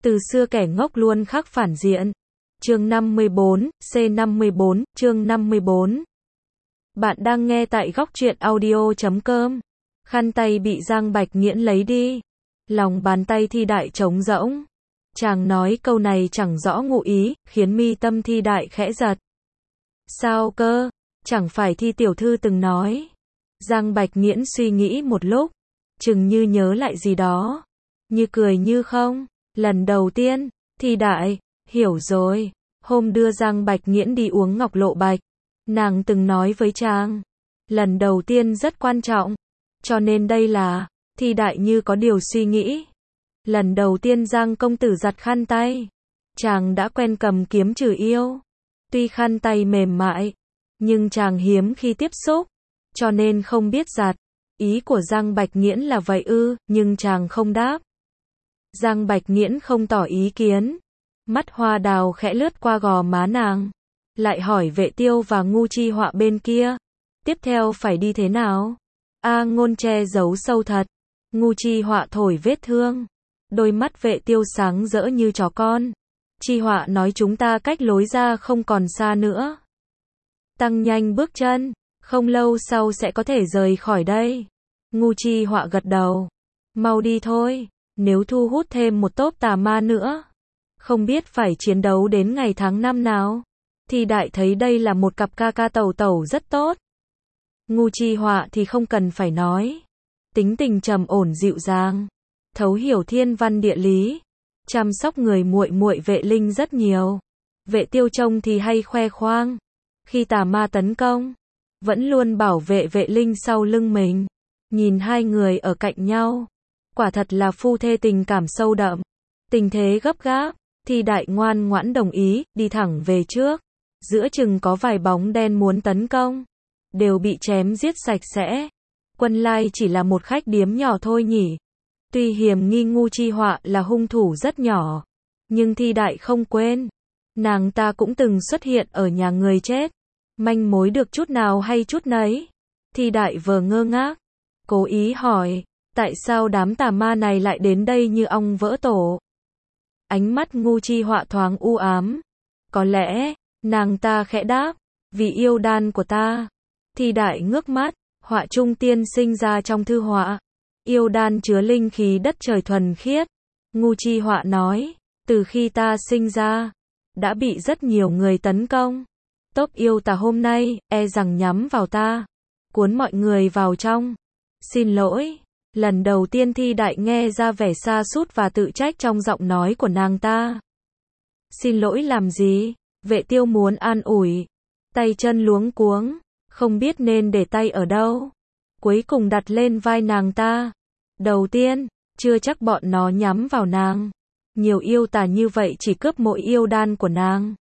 Từ xưa kẻ ngốc luôn khắc phản diện. Chương 54, C54, chương 54. Bạn đang nghe tại góc truyện audio.com. Khăn tay bị Giang Bạch Nghiễn lấy đi. Lòng bàn tay Thi Đại trống rỗng. Chàng nói câu này chẳng rõ ngụ ý, khiến mi tâm Thi Đại khẽ giật. Sao cơ? Chẳng phải Thi tiểu thư từng nói. Giang Bạch Nghiễn suy nghĩ một lúc, chừng như nhớ lại gì đó, như cười như không. Lần đầu tiên, Thi Đại, hiểu rồi, hôm đưa Giang Bạch Nghiễn đi uống ngọc lộ bạch, nàng từng nói với chàng, lần đầu tiên rất quan trọng, cho nên đây là, Thi Đại như có điều suy nghĩ. Lần đầu tiên Giang công tử giặt khăn tay, chàng đã quen cầm kiếm trừ yêu. Tuy khăn tay mềm mại, nhưng chàng hiếm khi tiếp xúc, cho nên không biết giặt. Ý của Giang Bạch Nghiễn là vậy ư, nhưng chàng không đáp. Giang Bạch Nghiễn không tỏ ý kiến. Mắt hoa đào khẽ lướt qua gò má nàng. Lại hỏi Vệ Tiêu và Ngu Chi Họa bên kia. Tiếp theo phải đi thế nào? A Ngôn che giấu sâu thật. Ngu Chi Họa thổi vết thương. Đôi mắt Vệ Tiêu sáng rỡ như chó con. Chi Họa nói chúng ta cách lối ra không còn xa nữa. Tăng nhanh bước chân. Không lâu sau sẽ có thể rời khỏi đây. Ngu Chi Họa gật đầu. Mau đi thôi. Nếu thu hút thêm một tốp tà ma nữa, không biết phải chiến đấu đến ngày tháng năm nào. Thi Đại thấy đây là một cặp ca ca tẩu tẩu rất tốt. Ngu Chi Họa thì không cần phải nói. Tính tình trầm ổn dịu dàng, thấu hiểu thiên văn địa lý, chăm sóc người muội muội Vệ Linh rất nhiều. Vệ Tiêu trông thì hay khoe khoang. Khi tà ma tấn công, vẫn luôn bảo vệ Vệ Linh sau lưng mình. Nhìn hai người ở cạnh nhau, quả thật là phu thê tình cảm sâu đậm. Tình thế gấp gáp, Thi Đại ngoan ngoãn đồng ý, đi thẳng về trước. Giữa chừng có vài bóng đen muốn tấn công, đều bị chém giết sạch sẽ. Quân Lai chỉ là một khách điếm nhỏ thôi nhỉ. Tuy hiểm nghi Ngu Chi Họa là hung thủ rất nhỏ, nhưng Thi Đại không quên. Nàng ta cũng từng xuất hiện ở nhà người chết. Manh mối được chút nào hay chút nấy. Thi Đại vừa ngơ ngác, cố ý hỏi. Tại sao đám tà ma này lại đến đây như ong vỡ tổ? Ánh mắt Ngu Chi Họa thoáng u ám. Có lẽ, nàng ta khẽ đáp, vì yêu đan của ta. Thi Đại ngước mắt, Họa Trung tiên sinh ra trong thư họa. Yêu đan chứa linh khí đất trời thuần khiết. Ngu Chi Họa nói, từ khi ta sinh ra, đã bị rất nhiều người tấn công. Tốp yêu tà hôm nay, e rằng nhắm vào ta, cuốn mọi người vào trong. Xin lỗi. Lần đầu tiên Thi Đại nghe ra vẻ sa sút và tự trách trong giọng nói của nàng ta. Xin lỗi làm gì? Vệ Tiêu muốn an ủi. Tay chân luống cuống, không biết nên để tay ở đâu. Cuối cùng đặt lên vai nàng ta. Đầu tiên, chưa chắc bọn nó nhắm vào nàng. Nhiều yêu tà như vậy chỉ cướp mỗi yêu đan của nàng.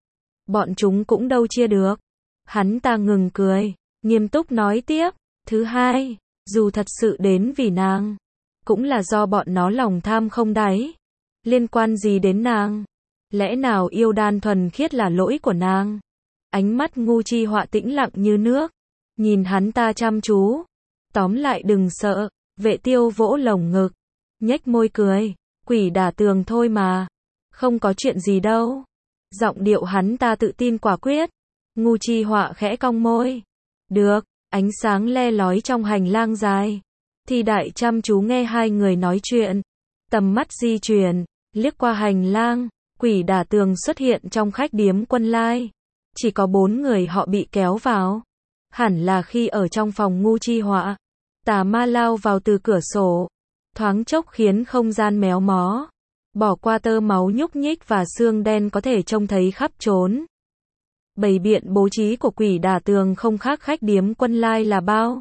Bọn chúng cũng đâu chia được. Hắn ta ngừng cười, nghiêm túc nói tiếp. Thứ hai, dù thật sự đến vì nàng, cũng là do bọn nó lòng tham không đáy. Liên quan gì đến nàng? Lẽ nào yêu đan thuần khiết là lỗi của nàng? Ánh mắt Ngu Chi Họa tĩnh lặng như nước, nhìn hắn ta chăm chú. Tóm lại đừng sợ. Vệ Tiêu vỗ lồng ngực, nhếch môi cười. Quỷ đả tường thôi mà, không có chuyện gì đâu. Giọng điệu hắn ta tự tin quả quyết. Ngu Chi Họa khẽ cong môi. Được. Ánh sáng le lói trong hành lang dài. Thi Đại chăm chú nghe hai người nói chuyện. Tầm mắt di chuyển, liếc qua hành lang. Quỷ đả tường xuất hiện trong khách điếm Quân Lai. Chỉ có 4 người họ bị kéo vào. Hẳn là khi ở trong phòng Ngu Chi Họa, tà ma lao vào từ cửa sổ, thoáng chốc khiến không gian méo mó. Bỏ qua tơ máu nhúc nhích và xương đen có thể trông thấy khắp trốn. Bày biện bố trí của quỷ đả tường không khác khách điếm Quân Lai là bao.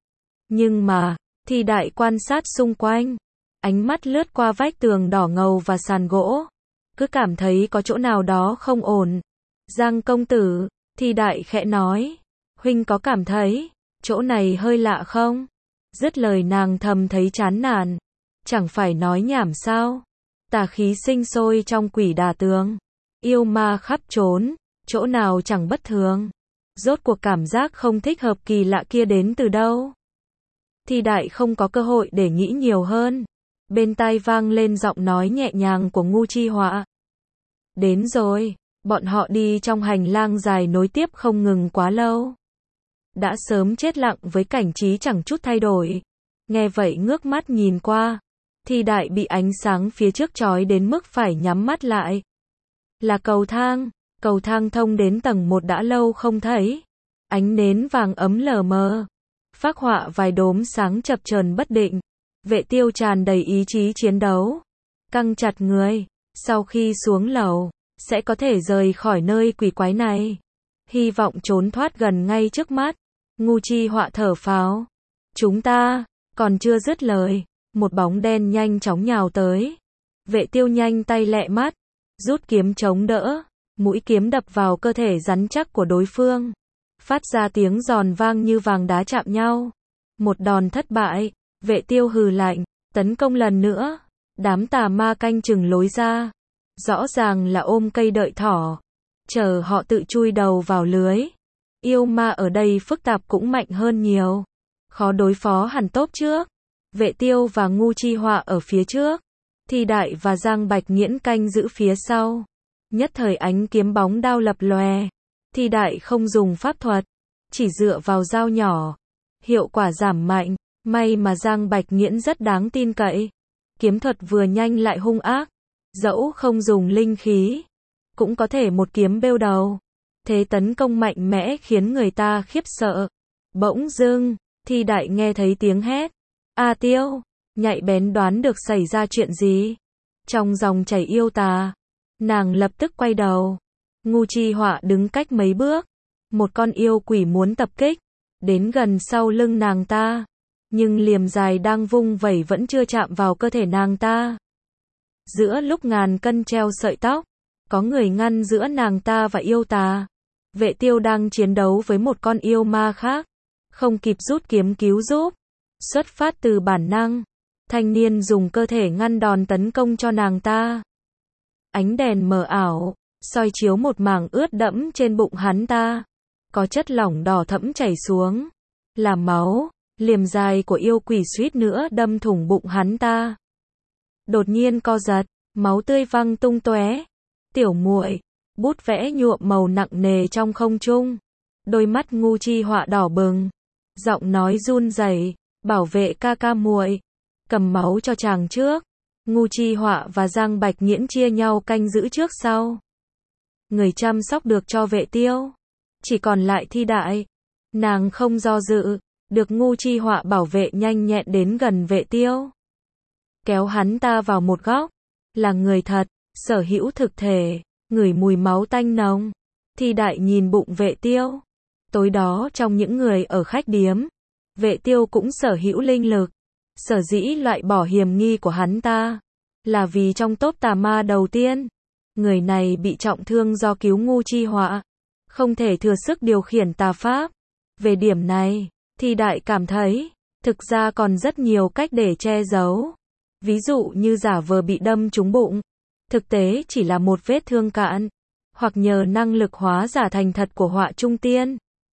Nhưng mà, Thi Đại quan sát xung quanh, ánh mắt lướt qua vách tường đỏ ngầu và sàn gỗ, cứ cảm thấy có chỗ nào đó không ổn. Giang công tử, Thi Đại khẽ nói, huynh có cảm thấy chỗ này hơi lạ không? Dứt lời nàng thầm thấy chán nản. Chẳng phải nói nhảm sao? Tà khí sinh sôi trong quỷ đả tường, yêu ma khắp trốn. Chỗ nào chẳng bất thường. Rốt cuộc cảm giác không thích hợp kỳ lạ kia đến từ đâu? Thi Đại không có cơ hội để nghĩ nhiều hơn. Bên tai vang lên giọng nói nhẹ nhàng của Ngu Chi Họa. Đến rồi, bọn họ đi trong hành lang dài nối tiếp không ngừng quá lâu. Đã sớm chết lặng với cảnh trí chẳng chút thay đổi. Nghe vậy ngước mắt nhìn qua. Thi Đại bị ánh sáng phía trước chói đến mức phải nhắm mắt lại. Là cầu thang thông đến tầng 1 đã lâu không thấy. Ánh nến vàng ấm lờ mờ. Phác họa vài đốm sáng chập chờn bất định. Vệ Tiêu tràn đầy ý chí chiến đấu. Căng chặt người. Sau khi xuống lầu, sẽ có thể rời khỏi nơi quỷ quái này. Hy vọng trốn thoát gần ngay trước mắt. Ngu Chi Họa thở phào. Chúng ta, còn chưa dứt lời. Một bóng đen nhanh chóng nhào tới. Vệ Tiêu nhanh tay lẹ mắt. Rút kiếm chống đỡ. Mũi kiếm đập vào cơ thể rắn chắc của đối phương. Phát ra tiếng giòn vang như vàng đá chạm nhau. Một đòn thất bại. Vệ Tiêu hừ lạnh. Tấn công lần nữa. Đám tà ma canh chừng lối ra. Rõ ràng là ôm cây đợi thỏ. Chờ họ tự chui đầu vào lưới. Yêu ma ở đây phức tạp cũng mạnh hơn nhiều. Khó đối phó hẳn tốp trước. Vệ Tiêu và Ngu Chi Họa ở phía trước. Thi Đại và Giang Bạch Nghiễn canh giữ phía sau. Nhất thời ánh kiếm bóng đao lập lòe. Thi Đại không dùng pháp thuật. Chỉ dựa vào dao nhỏ. Hiệu quả giảm mạnh. May mà Giang Bạch Nghiễn rất đáng tin cậy. Kiếm thuật vừa nhanh lại hung ác. Dẫu không dùng linh khí. Cũng có thể một kiếm bêu đầu. Thế tấn công mạnh mẽ khiến người ta khiếp sợ. Bỗng dưng, Thi Đại nghe thấy tiếng hét. A Tiêu, nhạy bén đoán được xảy ra chuyện gì. Trong dòng chảy yêu tà, nàng lập tức quay đầu. Ngu Chi Họa đứng cách mấy bước. Một con yêu quỷ muốn tập kích. Đến gần sau lưng nàng ta. Nhưng liềm dài đang vung vẩy vẫn chưa chạm vào cơ thể nàng ta. Giữa lúc ngàn cân treo sợi tóc, có người ngăn giữa nàng ta và yêu tà. Vệ Tiêu đang chiến đấu với một con yêu ma khác. Không kịp rút kiếm cứu giúp. Xuất phát từ bản năng. Thanh niên dùng cơ thể ngăn đòn tấn công cho nàng ta. Ánh đèn mờ ảo, soi chiếu một mảng ướt đẫm trên bụng hắn ta. Có chất lỏng đỏ thẫm chảy xuống. Là máu. Liềm dài của yêu quỷ suýt nữa đâm thủng bụng hắn ta. Đột nhiên co giật, máu tươi văng tung tóe. Tiểu muội, bút vẽ nhuộm màu nặng nề trong không trung. Đôi mắt Ngu Chi Họa đỏ bừng. Giọng nói run rẩy, bảo vệ ca ca muội, cầm máu cho chàng trước. Ngu Chi Họa và Giang Bạch Nghiễn chia nhau canh giữ trước sau. Người chăm sóc được cho Vệ Tiêu. Chỉ còn lại Thi Đại. Nàng không do dự, được Ngu Chi Họa bảo vệ nhanh nhẹn đến gần Vệ Tiêu. Kéo hắn ta vào một góc. Là người thật, sở hữu thực thể, ngửi mùi máu tanh nồng. Thi Đại nhìn bụng Vệ Tiêu. Tối đó trong những người ở khách điếm, Vệ Tiêu cũng sở hữu linh lực. Sở dĩ loại bỏ hiểm nghi của hắn ta, là vì trong tốp tà ma đầu tiên, người này bị trọng thương do cứu Ngu Chi Họa, không thể thừa sức điều khiển tà pháp. Về điểm này, Thi Đại cảm thấy, thực ra còn rất nhiều cách để che giấu. Ví dụ như giả vờ bị đâm trúng bụng, thực tế chỉ là một vết thương cạn, hoặc nhờ năng lực hóa giả thành thật của Họa Trung Tiên.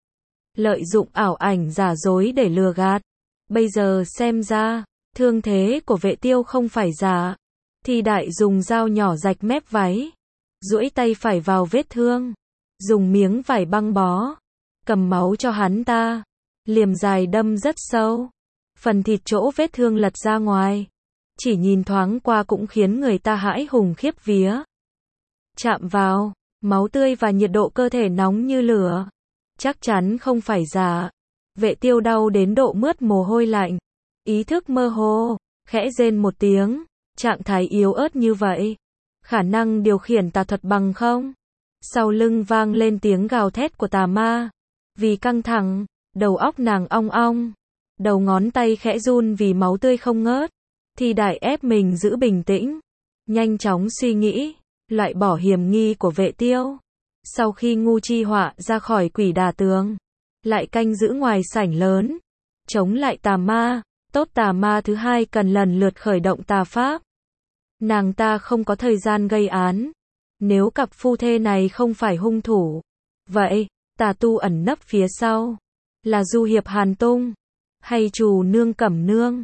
Lợi dụng ảo ảnh giả dối để lừa gạt. Bây giờ xem ra, thương thế của Vệ Tiêu không phải giả. Thi Đại dùng dao nhỏ rạch mép váy, duỗi tay phải vào vết thương, dùng miếng vải băng bó, cầm máu cho hắn ta. Liềm dài đâm rất sâu, phần thịt chỗ vết thương lật ra ngoài, chỉ nhìn thoáng qua cũng khiến người ta hãi hùng khiếp vía. Chạm vào, máu tươi và nhiệt độ cơ thể nóng như lửa. Chắc chắn không phải giả. Vệ Tiêu đau đến độ mướt mồ hôi lạnh. Ý thức mơ hồ, khẽ rên một tiếng. Trạng thái yếu ớt như vậy, khả năng điều khiển tà thuật bằng không? Sau lưng vang lên tiếng gào thét của tà ma. Vì căng thẳng, đầu óc nàng ong ong. Đầu ngón tay khẽ run vì máu tươi không ngớt. Thi Đại ép mình giữ bình tĩnh. Nhanh chóng suy nghĩ, loại bỏ hiểm nghi của Vệ Tiêu. Sau khi Ngu Chi Họa ra khỏi Quỷ Đà Tường, lại canh giữ ngoài sảnh lớn, chống lại tà ma. Tốt tà ma thứ hai cần lần lượt khởi động tà pháp. Nàng ta không có thời gian gây án. Nếu cặp phu thê này không phải hung thủ, vậy, tà tu ẩn nấp phía sau, là Du Hiệp Hàn Tung, hay Trù Nương Cẩm Nương.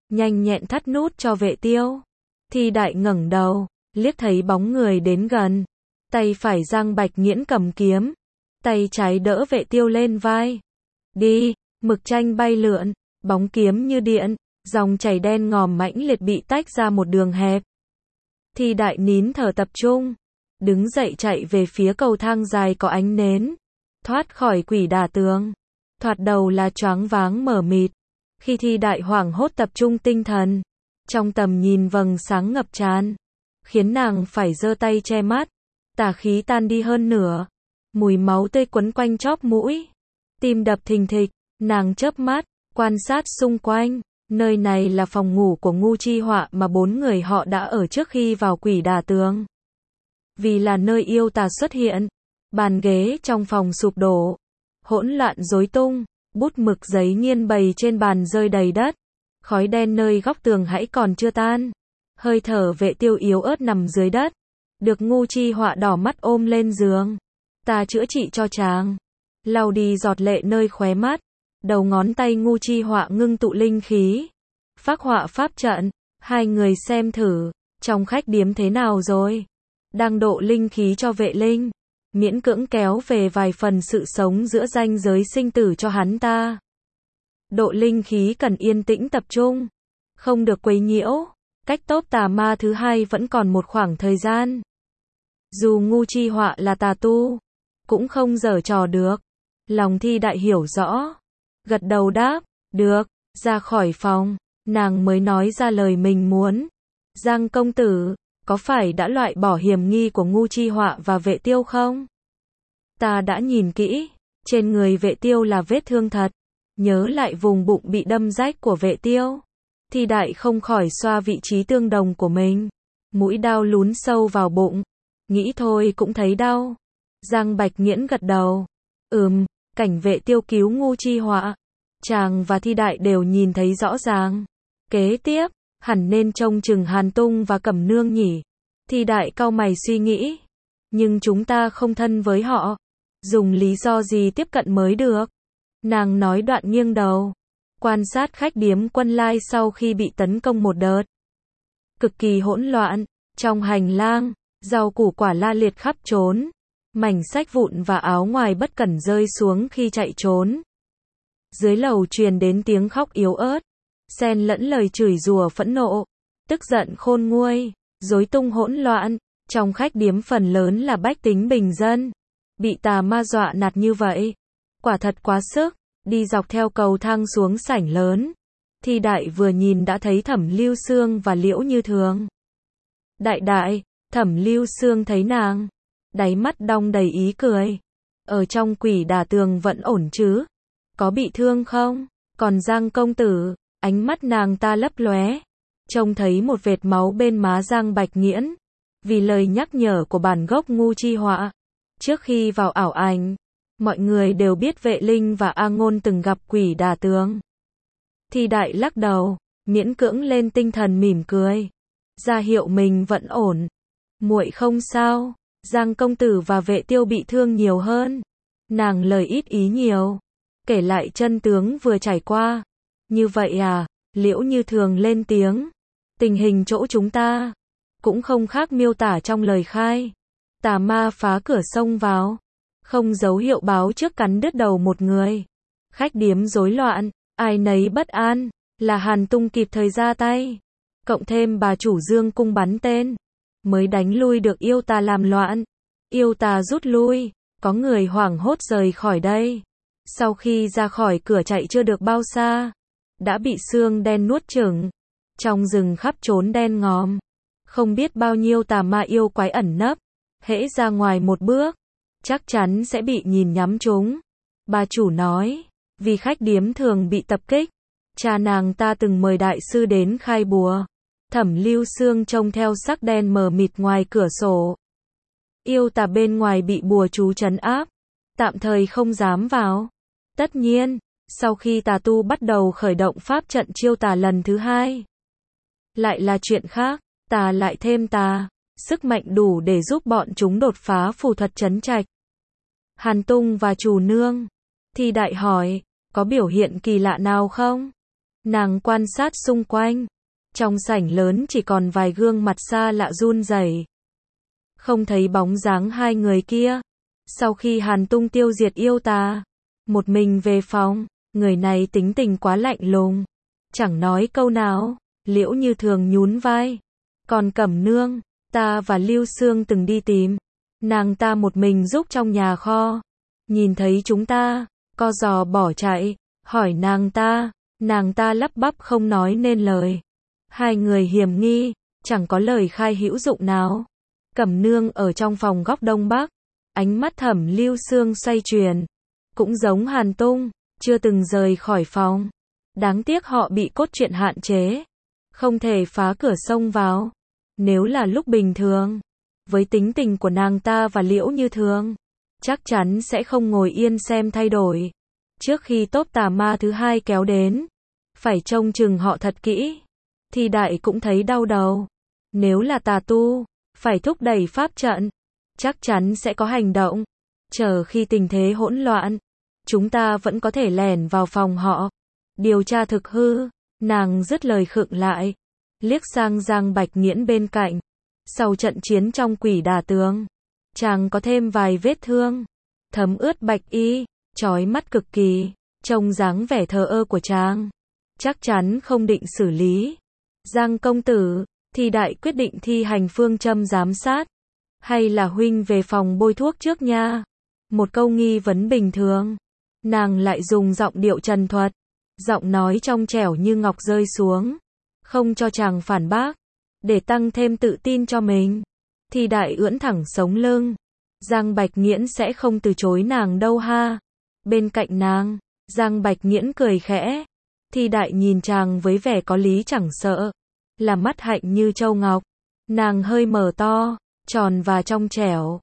nhanh nhẹn thắt nút cho vệ tiêu. Thi Đại ngẩng đầu, liếc thấy bóng người đến gần. Tay phải Giang Bạch Nghiễn cầm kiếm, tay trái đỡ vệ tiêu lên vai. Đi, mực tranh bay lượn, bóng kiếm như điện, dòng chảy đen ngòm mãnh liệt bị tách ra một đường hẹp. Thi Đại nín thở tập trung, đứng dậy chạy về phía cầu thang dài có ánh nến, thoát khỏi quỷ đả tường. Thoạt đầu là choáng váng mờ mịt, khi Thi Đại hoảng hốt tập trung tinh thần, trong tầm nhìn vầng sáng ngập tràn, khiến nàng phải giơ tay che mắt, tà khí tan đi hơn nửa, mùi máu tươi quấn quanh chóp mũi, tim đập thình thịch, nàng chớp mắt, quan sát xung quanh, nơi này là phòng ngủ của Ngu Chi Họa mà 4 người họ đã ở trước khi vào quỷ đả tường. Vì là nơi yêu tà xuất hiện, bàn ghế trong phòng sụp đổ, hỗn loạn rối tung, bút mực giấy nghiên bày trên bàn rơi đầy đất, khói đen nơi góc tường hãy còn chưa tan, hơi thở vệ tiêu yếu ớt nằm dưới đất, được Ngu Chi Họa đỏ mắt ôm lên giường. Ta chữa trị cho chàng, lau đi giọt lệ nơi khóe mắt, đầu ngón tay Ngu Chi Họa ngưng tụ linh khí, phác họa pháp trận. Hai người xem thử, trong khách điếm thế nào rồi, đang độ linh khí cho vệ linh, miễn cưỡng kéo về vài phần sự sống giữa ranh giới sinh tử cho hắn ta. Độ linh khí cần yên tĩnh tập trung, không được quấy nhiễu, cách tốt tà ma thứ hai vẫn còn một khoảng thời gian. Dù Ngu Chi Họa là tà tu, cũng không giở trò được. Lòng Thi Đại hiểu rõ, gật đầu đáp, được, ra khỏi phòng, nàng mới nói ra lời mình muốn. Giang công tử, có phải đã loại bỏ hiểm nghi của Ngu Chi Họa và vệ tiêu không? Ta đã nhìn kỹ, trên người vệ tiêu là vết thương thật, nhớ lại vùng bụng bị đâm rách của vệ tiêu. Thi Đại không khỏi xoa vị trí tương đồng của mình, mũi đao lún sâu vào bụng, nghĩ thôi cũng thấy đau. Giang Bạch Nghiễn gật đầu, cảnh vệ tiêu cứu Ngu Chi Họa, chàng và Thi Đại đều nhìn thấy rõ ràng. Kế tiếp, hẳn nên trông chừng Hàn Tung và Cẩm Nương nhỉ? Thi Đại cau mày suy nghĩ, nhưng chúng ta không thân với họ, dùng lý do gì tiếp cận mới được? Nàng nói đoạn nghiêng đầu, quan sát khách điếm Quân Lai sau khi bị tấn công một đợt. Cực kỳ hỗn loạn, trong hành lang, rau củ quả la liệt khắp trốn, mảnh sách vụn và áo ngoài bất cẩn rơi xuống khi chạy trốn. Dưới lầu truyền đến tiếng khóc yếu ớt, xen lẫn lời chửi rủa phẫn nộ, tức giận khôn nguôi, rối tung hỗn loạn. Trong khách điếm phần lớn là bách tính bình dân, bị tà ma dọa nạt như vậy, quả thật quá sức. Đi dọc theo cầu thang xuống sảnh lớn, Thi Đại vừa nhìn đã thấy Thẩm Lưu Xương và Liễu Như Thường. Đại, Thẩm Lưu Xương thấy nàng, đáy mắt đong đầy ý cười. Ở trong quỷ đả tường vẫn ổn chứ? Có bị thương không? Còn Giang công tử, ánh mắt nàng ta lấp lóe, trông thấy một vệt máu bên má Giang Bạch Nghiễn, vì lời nhắc nhở của bản gốc Ngu Chi Họa. Trước khi vào ảo ảnh, mọi người đều biết Vệ Linh và A Ngôn từng gặp quỷ đả tường. Thi Đại lắc đầu, miễn cưỡng lên tinh thần mỉm cười, ra hiệu mình vẫn ổn. Muội không sao, Giang công tử và vệ tiêu bị thương nhiều hơn. Nàng lời ít ý nhiều, kể lại chân tướng vừa trải qua. Như vậy à? Liễu Như Thường lên tiếng. Tình hình chỗ chúng ta cũng không khác miêu tả trong lời khai. Tà ma phá cửa xông vào, không dấu hiệu báo trước cắn đứt đầu một người. Khách điếm rối loạn, ai nấy bất an, là Hàn Tung kịp thời ra tay. Cộng thêm bà chủ Dương cung bắn tên, mới đánh lui được yêu tà làm loạn. Yêu tà rút lui, có người hoảng hốt rời khỏi đây. Sau khi ra khỏi cửa chạy chưa được bao xa, đã bị xương đen nuốt chửng. Trong rừng khắp trốn đen ngòm, không biết bao nhiêu tà ma yêu quái ẩn nấp. Hễ ra ngoài một bước, chắc chắn sẽ bị nhìn nhắm trúng. Bà chủ nói, vì khách điếm thường bị tập kích, cha nàng ta từng mời đại sư đến khai bùa. Thẩm Lưu Xương trông theo sắc đen mờ mịt ngoài cửa sổ. Yêu tà bên ngoài bị bùa chú trấn áp, tạm thời không dám vào. Tất nhiên, sau khi tà tu bắt đầu khởi động pháp trận chiêu tà lần thứ hai, lại là chuyện khác. Tà lại thêm tà, sức mạnh đủ để giúp bọn chúng đột phá phù thuật trấn trạch. Hàn Tung và chủ nương, Thi Đại hỏi, có biểu hiện kỳ lạ nào không? Nàng quan sát xung quanh. Trong sảnh lớn chỉ còn vài gương mặt xa lạ run rẩy. Không thấy bóng dáng hai người kia. Sau khi Hàn Tung tiêu diệt yêu tà, một mình về phòng, người này tính tình quá lạnh lùng, chẳng nói câu nào. Liễu Như Thường nhún vai. Còn Cẩm Nương, ta và Lưu Xương từng đi tìm. Nàng ta một mình giúp trong nhà kho. Nhìn thấy chúng ta, co giò bỏ chạy, hỏi nàng ta lắp bắp không nói nên lời. Hai người hiểm nghi, chẳng có lời khai hữu dụng nào. Cẩm Nương ở trong phòng góc đông bắc, ánh mắt Thẩm Lưu Xương xoay chuyển. Cũng giống Hàn Tung, chưa từng rời khỏi phòng. Đáng tiếc họ bị cốt truyện hạn chế, không thể phá cửa xông vào. Nếu là lúc bình thường, với tính tình của nàng ta và Liễu Như Thường, chắc chắn sẽ không ngồi yên xem thay đổi. Trước khi tốp tà ma thứ hai kéo đến, phải trông chừng họ thật kỹ. Thì đại cũng thấy đau đầu. Nếu là tà tu, phải thúc đẩy pháp trận, chắc chắn sẽ có hành động. Chờ khi tình thế hỗn loạn, chúng ta vẫn có thể lẻn vào phòng họ, điều tra thực hư. Nàng dứt lời khựng lại, liếc sang Giang Bạch Nghiễn bên cạnh. Sau trận chiến trong Quỷ Đà Tường, chàng có thêm vài vết thương, thấm ướt bạch y, chói mắt cực kỳ. Trông dáng vẻ thờ ơ của chàng, chắc chắn không định xử lý. Giang công tử, Thì đại quyết định thi hành phương châm giám sát, hay là huynh về phòng bôi thuốc trước nha? Một câu nghi vấn bình thường, nàng lại dùng giọng điệu trần thuật, giọng nói trong trẻo như ngọc rơi xuống, không cho chàng phản bác, để tăng thêm tự tin cho mình. Thì đại ưỡn thẳng sống lưng, Giang Bạch Nghiễn sẽ không từ chối nàng đâu ha. Bên cạnh nàng, Giang Bạch Nghiễn cười khẽ. Thì đại nhìn chàng với vẻ có lý chẳng sợ, là mắt hạnh như châu ngọc. Nàng hơi mở to, tròn và trong trẻo,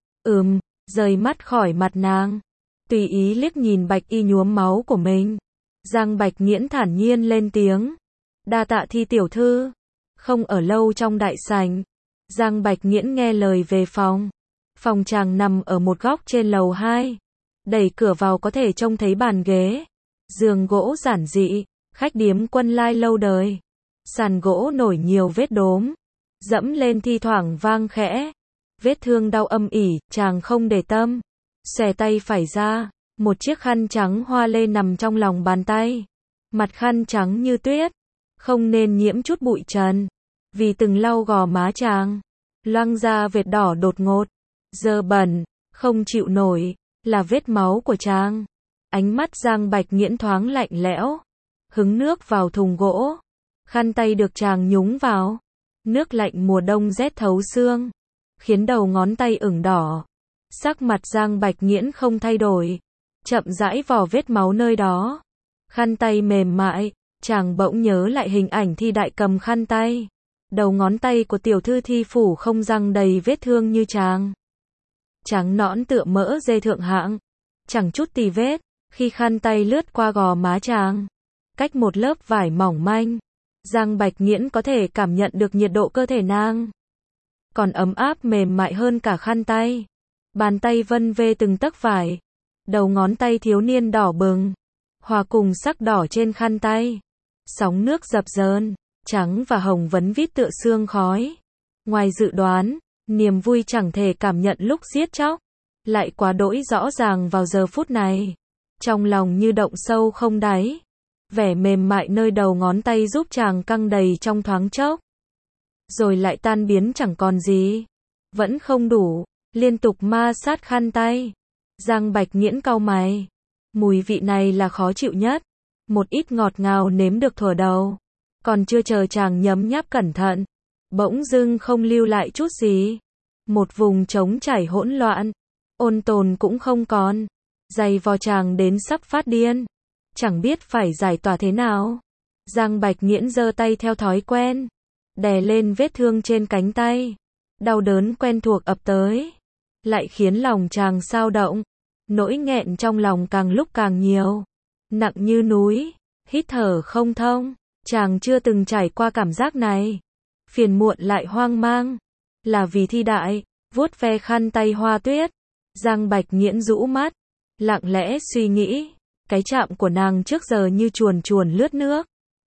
rời mắt khỏi mặt nàng, tùy ý liếc nhìn bạch y nhuốm máu của mình. Giang Bạch Nghiễn thản nhiên lên tiếng, đa tạ Thi tiểu thư. Không ở lâu trong đại sảnh, Giang Bạch Nghiễn nghe lời về phòng. Phòng chàng nằm ở một góc trên lầu 2, đẩy cửa vào có thể trông thấy bàn ghế, giường gỗ giản dị, khách điếm Quân Lai lâu đời. Sàn gỗ nổi nhiều vết đốm, dẫm lên thi thoảng vang khẽ. Vết thương đau âm ỉ, chàng không để tâm, xòe tay phải ra, một chiếc khăn trắng hoa lê nằm trong lòng bàn tay. Mặt khăn trắng như tuyết, không nên nhiễm chút bụi trần, vì từng lau gò má chàng, loang ra vệt đỏ đột ngột, dơ bẩn, không chịu nổi, là vết máu của chàng. Ánh mắt Giang Bạch Nghiễn thoáng lạnh lẽo, hứng nước vào thùng gỗ, khăn tay được chàng nhúng vào, nước lạnh mùa đông rét thấu xương, khiến đầu ngón tay ửng đỏ. Sắc mặt Giang Bạch Nghiễn không thay đổi, chậm rãi vò vết máu nơi đó. Khăn tay mềm mại, chàng bỗng nhớ lại hình ảnh Thi đại cầm khăn tay. Đầu ngón tay của tiểu thư Thi phủ không răng đầy vết thương như chàng. Trắng nõn tựa mỡ dê thượng hạng, chẳng chút tì vết. Khi khăn tay lướt qua gò má chàng, cách một lớp vải mỏng manh, Giang Bạch Nghiễn có thể cảm nhận được nhiệt độ cơ thể nàng, còn ấm áp mềm mại hơn cả khăn tay. Bàn tay vân vê từng tấc vải, đầu ngón tay thiếu niên đỏ bừng, hòa cùng sắc đỏ trên khăn tay. Sóng nước dập dờn, trắng và hồng vấn vít tựa sương khói. Ngoài dự đoán, niềm vui chẳng thể cảm nhận lúc giết chóc, lại quá đỗi rõ ràng vào giờ phút này. Trong lòng như động sâu không đáy, vẻ mềm mại nơi đầu ngón tay giúp chàng căng đầy trong thoáng chốc, rồi lại tan biến chẳng còn gì. Vẫn không đủ, liên tục ma sát khăn tay. Giang Bạch Nghiễn cau mày, mùi vị này là khó chịu nhất. Một ít ngọt ngào nếm được thuở đầu, còn chưa chờ chàng nhấm nháp cẩn thận, bỗng dưng không lưu lại chút gì. Một vùng trống trải hỗn loạn, ôn tồn cũng không còn, dày vò chàng đến sắp phát điên, chẳng biết phải giải tỏa thế nào. Giang Bạch Nghiễn giơ tay theo thói quen, đè lên vết thương trên cánh tay. Đau đớn quen thuộc ập tới, lại khiến lòng chàng xao động. Nỗi nghẹn trong lòng càng lúc càng nhiều, nặng như núi, hít thở không thông. Chàng chưa từng trải qua cảm giác này, phiền muộn lại hoang mang. Là vì Thi đại, vuốt ve khăn tay hoa tuyết. Giang Bạch Nghiễn rũ mắt, lặng lẽ suy nghĩ, cái chạm của nàng trước giờ như chuồn chuồn lướt nước,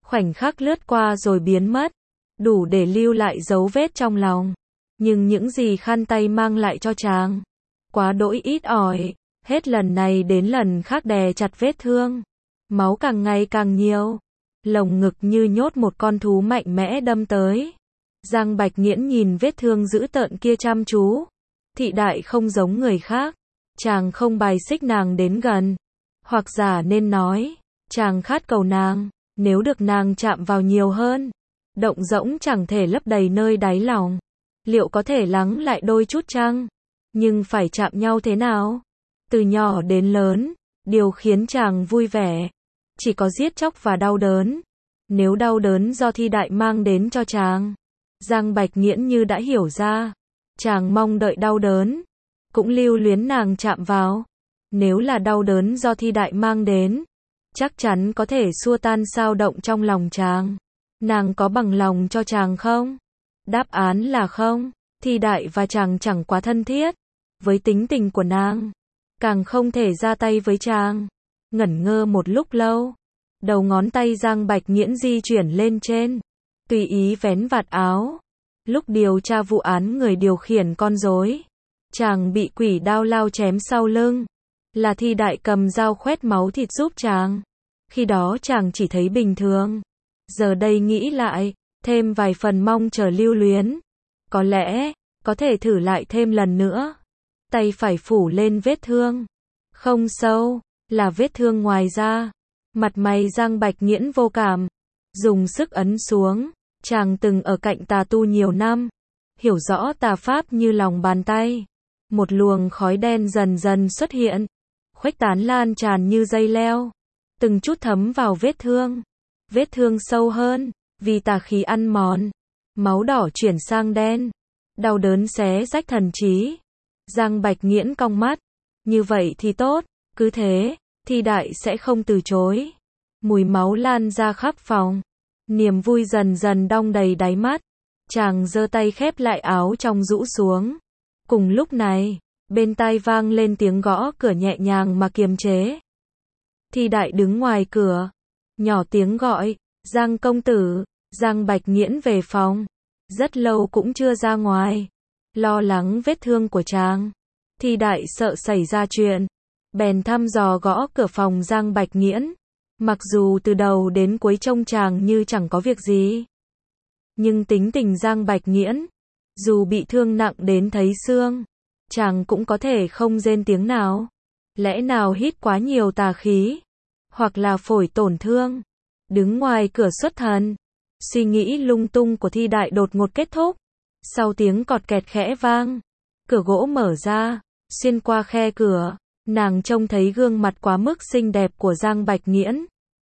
khoảnh khắc lướt qua rồi biến mất, đủ để lưu lại dấu vết trong lòng. Nhưng những gì khăn tay mang lại cho chàng, quá đỗi ít ỏi, hết lần này đến lần khác đè chặt vết thương. Máu càng ngày càng nhiều, lồng ngực như nhốt một con thú mạnh mẽ đâm tới. Giang Bạch Nghiễn nhìn vết thương dữ tợn kia chăm chú. Thị Đại không giống người khác, chàng không bài xích nàng đến gần, hoặc giả nên nói, chàng khát cầu nàng, nếu được nàng chạm vào nhiều hơn, động rỗng chẳng thể lấp đầy nơi đáy lòng, liệu có thể lắng lại đôi chút chăng? Nhưng phải chạm nhau thế nào? Từ nhỏ đến lớn, điều khiến chàng vui vẻ chỉ có giết chóc và đau đớn. Nếu đau đớn do Thi Đại mang đến cho chàng, Giang Bạch Nghiễn như đã hiểu ra, chàng mong đợi đau đớn, cũng lưu luyến nàng chạm vào. Nếu là đau đớn do Thi Đại mang đến, chắc chắn có thể xua tan xao động trong lòng chàng. Nàng có bằng lòng cho chàng không? Đáp án là không. Thi Đại và chàng chẳng quá thân thiết, với tính tình của nàng, càng không thể ra tay với chàng. Ngẩn ngơ một lúc lâu, đầu ngón tay Giang Bạch Nghiễn di chuyển lên trên, tùy ý vén vạt áo. Lúc điều tra vụ án người điều khiển con rối, chàng bị quỷ đao lao chém sau lưng, là Thi Đại cầm dao khoét máu thịt giúp chàng. Khi đó chàng chỉ thấy bình thường, giờ đây nghĩ lại, thêm vài phần mong chờ lưu luyến. Có lẽ, có thể thử lại thêm lần nữa. Tay phải phủ lên vết thương, không sâu, là vết thương ngoài da. Mặt mày Giang Bạch Nghiễn vô cảm, dùng sức ấn xuống. Chàng từng ở cạnh tà tu nhiều năm, hiểu rõ tà pháp như lòng bàn tay. Một luồng khói đen dần dần xuất hiện, khuếch tán lan tràn như dây leo, từng chút thấm vào vết thương. Vết thương sâu hơn, vì tà khí ăn mòn, máu đỏ chuyển sang đen, đau đớn xé rách thần trí. Giang Bạch Nghiễn cong mắt, như vậy thì tốt, cứ thế, Thi Đại sẽ không từ chối. Mùi máu lan ra khắp phòng, niềm vui dần dần đong đầy đáy mắt. Chàng giơ tay khép lại áo trong rũ xuống. Cùng lúc này, bên tai vang lên tiếng gõ cửa nhẹ nhàng mà kiềm chế. Thi Đại đứng ngoài cửa, nhỏ tiếng gọi, Giang công tử. Giang Bạch Nghiễn về phòng, rất lâu cũng chưa ra ngoài, lo lắng vết thương của chàng. Thi Đại sợ xảy ra chuyện, bèn thăm dò gõ cửa phòng Giang Bạch Nghiễn. Mặc dù từ đầu đến cuối trông chàng như chẳng có việc gì, nhưng tính tình Giang Bạch Nghiễn, dù bị thương nặng đến thấy xương, chàng cũng có thể không rên tiếng nào. Lẽ nào hít quá nhiều tà khí, hoặc là phổi tổn thương? Đứng ngoài cửa xuất thần, suy nghĩ lung tung của Thi Đại đột ngột kết thúc. Sau tiếng cọt kẹt khẽ vang, cửa gỗ mở ra, xuyên qua khe cửa, nàng trông thấy gương mặt quá mức xinh đẹp của Giang Bạch Nghiễn.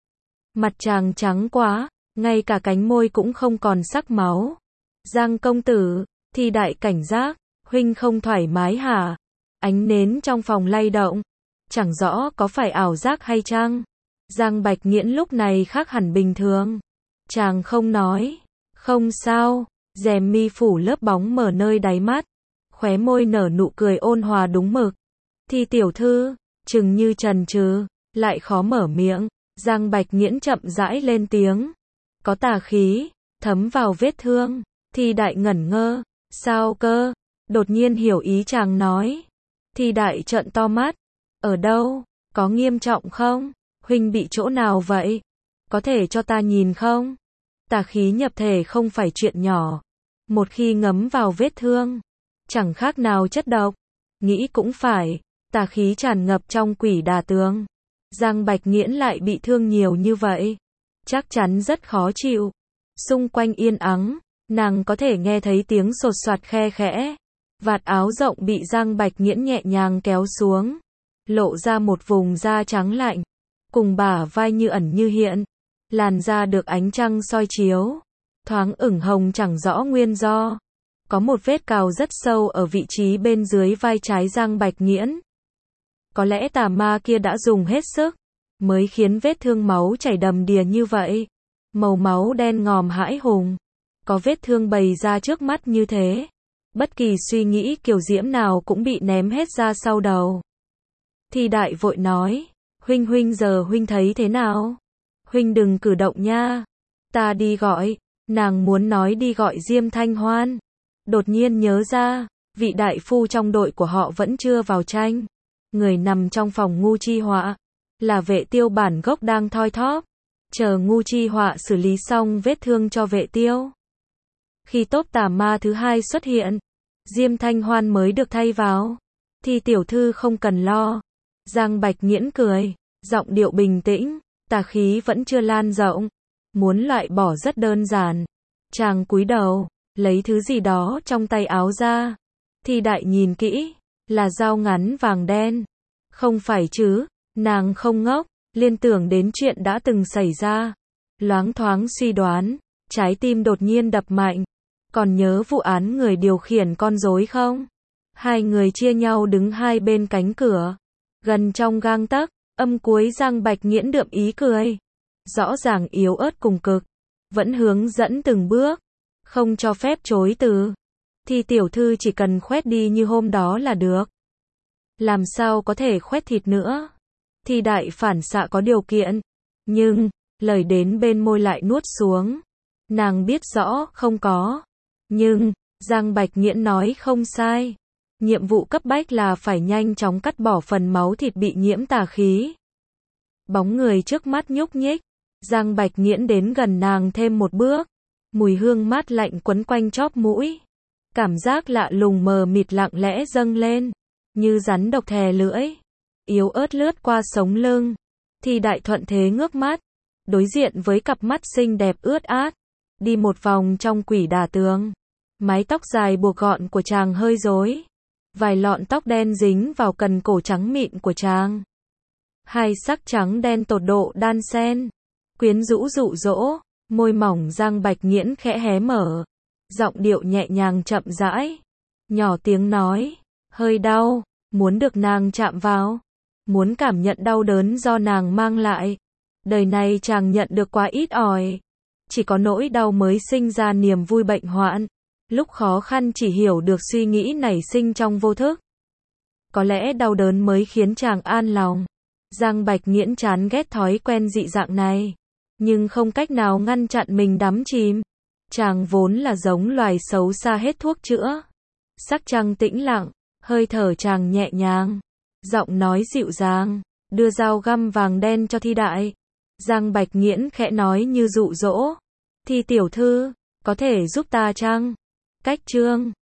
Mặt chàng trắng quá, ngay cả cánh môi cũng không còn sắc máu. Giang công tử, Thi Đại cảnh giác, huynh không thoải mái hả? Ánh nến trong phòng lay động, chẳng rõ có phải ảo giác hay chăng? Giang Bạch Nghiễn lúc này khác hẳn bình thường. Chàng không nói, không sao, rèm mi phủ lớp bóng mở nơi đáy mắt, khóe môi nở nụ cười ôn hòa đúng mực. Thi tiểu thư, chừng như chần chừ, lại khó mở miệng. Giang Bạch Nghiễn chậm rãi lên tiếng, có tà khí, thấm vào vết thương. Thi Đại ngẩn ngơ, sao cơ? Đột nhiên hiểu ý chàng nói. Thi Đại trợn to mắt, ở đâu? Có nghiêm trọng không? Huynh bị chỗ nào vậy? Có thể cho ta nhìn không? Tà khí nhập thể không phải chuyện nhỏ. Một khi ngấm vào vết thương, chẳng khác nào chất độc. Nghĩ cũng phải, tà khí tràn ngập trong Quỷ Đà Tường. Giang Bạch Nghiễn lại bị thương nhiều như vậy, chắc chắn rất khó chịu. Xung quanh yên ắng, nàng có thể nghe thấy tiếng sột soạt khe khẽ. Vạt áo rộng bị Giang Bạch Nghiễn nhẹ nhàng kéo xuống, lộ ra một vùng da trắng lạnh, cùng bả vai như ẩn như hiện. Làn da được ánh trăng soi chiếu, thoáng ửng hồng chẳng rõ nguyên do. Có một vết cào rất sâu ở vị trí bên dưới vai trái Giang Bạch Nghiễn. Có lẽ tà ma kia đã dùng hết sức, mới khiến vết thương máu chảy đầm đìa như vậy. Màu máu đen ngòm hãi hùng, có vết thương bày ra trước mắt như thế, bất kỳ suy nghĩ kiều diễm nào cũng bị ném hết ra sau đầu. Thi Đại vội nói, huynh giờ huynh thấy thế nào? Huynh đừng cử động nha. ta đi gọi. Nàng muốn nói đi gọi Diêm Thanh Hoan. Đột nhiên nhớ ra, vị đại phu trong đội của họ vẫn chưa vào tranh. Người nằm trong phòng Ngu Chi Họa là Vệ Tiêu bản gốc đang thoi thóp, chờ Ngu Chi Họa xử lý xong vết thương cho Vệ Tiêu. Khi tốp tà ma thứ hai xuất hiện, Diêm Thanh Hoan mới được thay vào. Thì tiểu thư không cần lo. Giang Bạch Nghiễn cười, giọng điệu bình tĩnh, tà khí vẫn chưa lan rộng. Muốn loại bỏ rất đơn giản. Chàng cúi đầu, lấy thứ gì đó trong tay áo ra. Thì đại nhìn kỹ, là dao ngắn vàng đen. Không phải chứ, nàng không ngốc, liên tưởng đến chuyện đã từng xảy ra. Loáng thoáng suy đoán, trái tim đột nhiên đập mạnh. Còn nhớ vụ án người điều khiển con rối không? Hai người chia nhau đứng hai bên cánh cửa. Gần trong gang tấc, âm cuối Giang Bạch Nghiễn đượm ý cười. Rõ ràng yếu ớt cùng cực. Vẫn hướng dẫn từng bước. Không cho phép chối từ. Thì tiểu thư chỉ cần khoét đi như hôm đó là được. Làm sao có thể khoét thịt nữa? Thì đại phản xạ có điều kiện. Nhưng, lời đến bên môi lại nuốt xuống. Nàng biết rõ không có. Nhưng, Giang Bạch Nghiễn nói không sai. Nhiệm vụ cấp bách là phải nhanh chóng cắt bỏ phần máu thịt bị nhiễm tà khí. Bóng người trước mắt nhúc nhích. Giang Bạch Nghiễn đến gần nàng thêm một bước. Mùi hương mát lạnh quấn quanh chóp mũi. Cảm giác lạ lùng mờ mịt lặng lẽ dâng lên. Như rắn độc thè lưỡi. Yếu ớt lướt qua sống lưng. Thì đại thuận thế ngước mắt. Đối diện với cặp mắt xinh đẹp ướt át. Đi một vòng trong quỷ đà tường. Mái tóc dài buộc gọn của chàng hơi rối. Vài lọn tóc đen dính vào cần cổ trắng mịn của chàng. Hai sắc trắng đen tột độ đan xen. Quyến rũ dụ dỗ. Môi mỏng Giang Bạch Nghiễn khẽ hé mở. Giọng điệu nhẹ nhàng chậm rãi. Nhỏ tiếng nói. Hơi đau. Muốn được nàng chạm vào. Muốn cảm nhận đau đớn do nàng mang lại. Đời này chàng nhận được quá ít ỏi. Chỉ có nỗi đau mới sinh ra niềm vui bệnh hoạn. Lúc khó khăn chỉ hiểu được suy nghĩ nảy sinh trong vô thức. Có lẽ đau đớn mới khiến chàng an lòng. Giang Bạch Nghiễn chán ghét thói quen dị dạng này. Nhưng không cách nào ngăn chặn mình đắm chìm. Chàng vốn là giống loài xấu xa hết thuốc chữa. Sắc trăng tĩnh lặng, hơi thở chàng nhẹ nhàng. Giọng nói dịu dàng, đưa dao găm vàng đen cho Thi đại. Giang Bạch Nghiễn khẽ nói như dụ dỗ. Thi tiểu thư, có thể giúp ta chăng? Cách chương